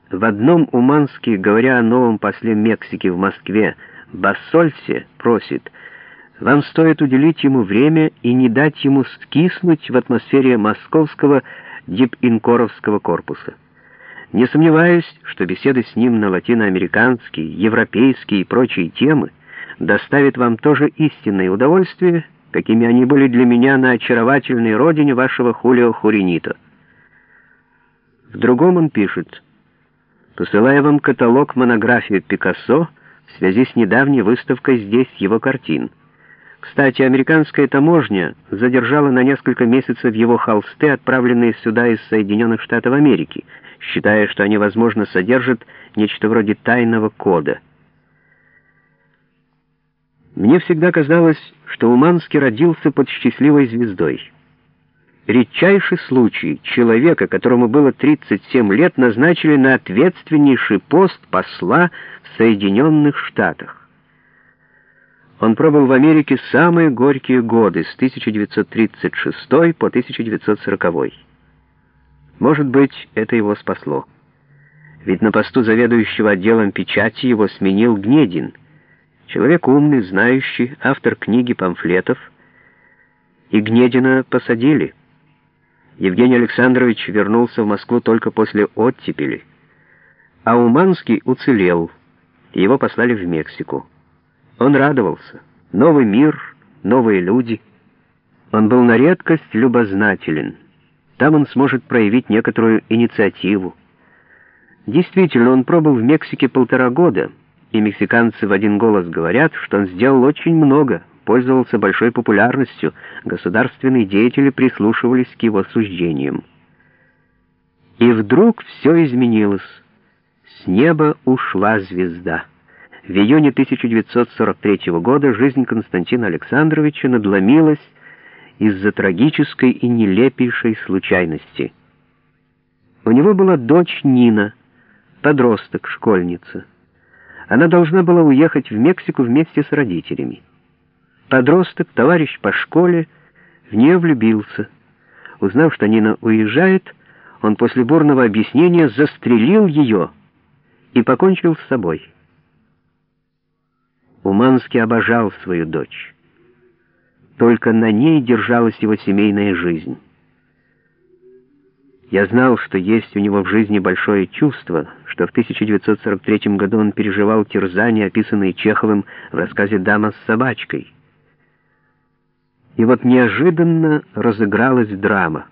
В одном Уманский, говоря о новом после Мексики в Москве, Бассольсе, просит: «Вам стоит уделить ему время и не дать ему скиснуть в атмосфере московского дипинкоровского корпуса. Не сомневаюсь, что беседы с ним на латиноамериканские, европейские и прочие темы доставят вам тоже истинное удовольствие, какими они были для меня на очаровательной родине вашего Хулио Хуринито». В другом он пишет: «Посылаю вам каталог-монографию Пикассо в связи с недавней выставкой здесь его картин. Кстати, американская таможня задержала на несколько месяцев его холсты, отправленные сюда из Соединенных Штатов Америки, считая, что они, возможно, содержат нечто вроде тайного кода. Мне всегда казалось, что Уманский родился под счастливой звездой. Редчайший случай: человека, которому было 37 лет, назначили на ответственнейший пост посла в Соединенных Штатах. Он пробыл в Америке самые горькие годы, с 1936 по 1940. Может быть, это его спасло. Ведь на посту заведующего отделом печати его сменил Гнедин, человек умный, знающий, автор книги, памфлетов. И Гнедина посадили. Евгений Александрович вернулся в Москву только после оттепели, а Уманский уцелел, и его послали в Мексику. Он радовался. Новый мир, новые люди. Он был на редкость любознателен. Там он сможет проявить некоторую инициативу. Действительно, он пробыл в Мексике 1,5 года, и мексиканцы в один голос говорят, что он сделал очень много, пользовался большой популярностью, государственные деятели прислушивались к его суждениям. И вдруг все изменилось. С неба ушла звезда. В июне 1943 года жизнь Константина Александровича надломилась из-за трагической и нелепейшей случайности. У него была дочь Нина, подросток, школьница. Она должна была уехать в Мексику вместе с родителями. Подросток, товарищ по школе, в нее влюбился. Узнав, что Нина уезжает, он после бурного объяснения застрелил ее и покончил с собой. Уманский обожал свою дочь. Только на ней держалась его семейная жизнь. Я знал, что есть у него в жизни большое чувство, что в 1943 году он переживал терзания, описанные Чеховым в рассказе «Дама с собачкой». И вот неожиданно разыгралась драма.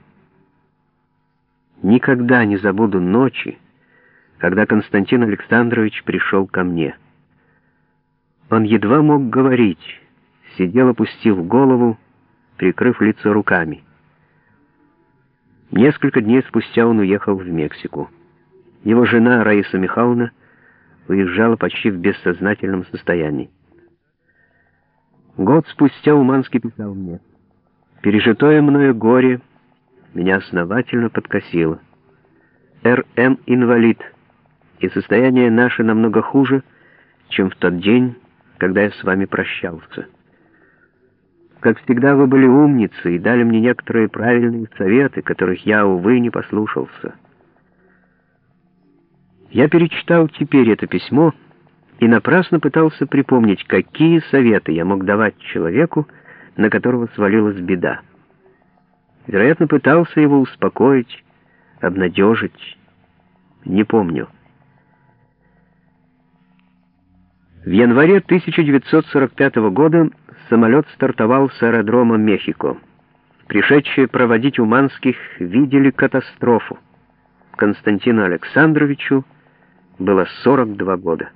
Никогда не забуду ночи, когда Константин Александрович пришел ко мне. Он едва мог говорить, сидел, опустив голову, прикрыв лицо руками. Несколько дней спустя он уехал в Мексику. Его жена, Раиса Михайловна, уезжала почти в бессознательном состоянии. Год спустя Уманский писал мне: «Пережитое мною горе меня основательно подкосило. РМ инвалид, и состояние наше намного хуже, чем в тот день, когда я с вами прощался. Как всегда, вы были умницы и дали мне некоторые правильные советы, которых я, увы, не послушался». Я перечитал теперь это письмо и напрасно пытался припомнить, какие советы я мог давать человеку, на которого свалилась беда. Вероятно, пытался его успокоить, обнадежить. Не помню. В январе 1945 года самолет стартовал с аэродрома Мехико. Пришедшие проводить Уманских видели катастрофу. Константину Александровичу было 42 года.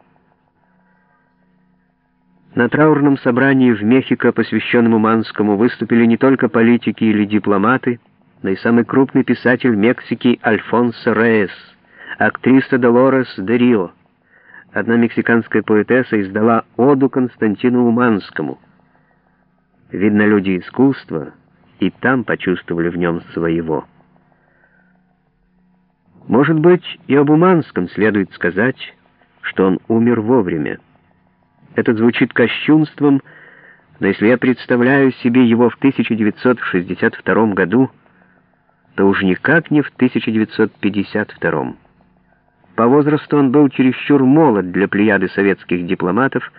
На траурном собрании в Мехико, посвященном Уманскому, выступили не только политики или дипломаты, но и самый крупный писатель Мексики Альфонсо Рейес, актриса Долорес де Рио. Одна мексиканская поэтесса издала оду Константину Уманскому. Видно, люди искусства и там почувствовали в нем своего. Может быть, и об Уманском следует сказать, что он умер вовремя. Это звучит кощунством, но если я представляю себе его в 1962 году, то уж никак не в 1952. По возрасту он был чересчур молод для плеяды советских дипломатов,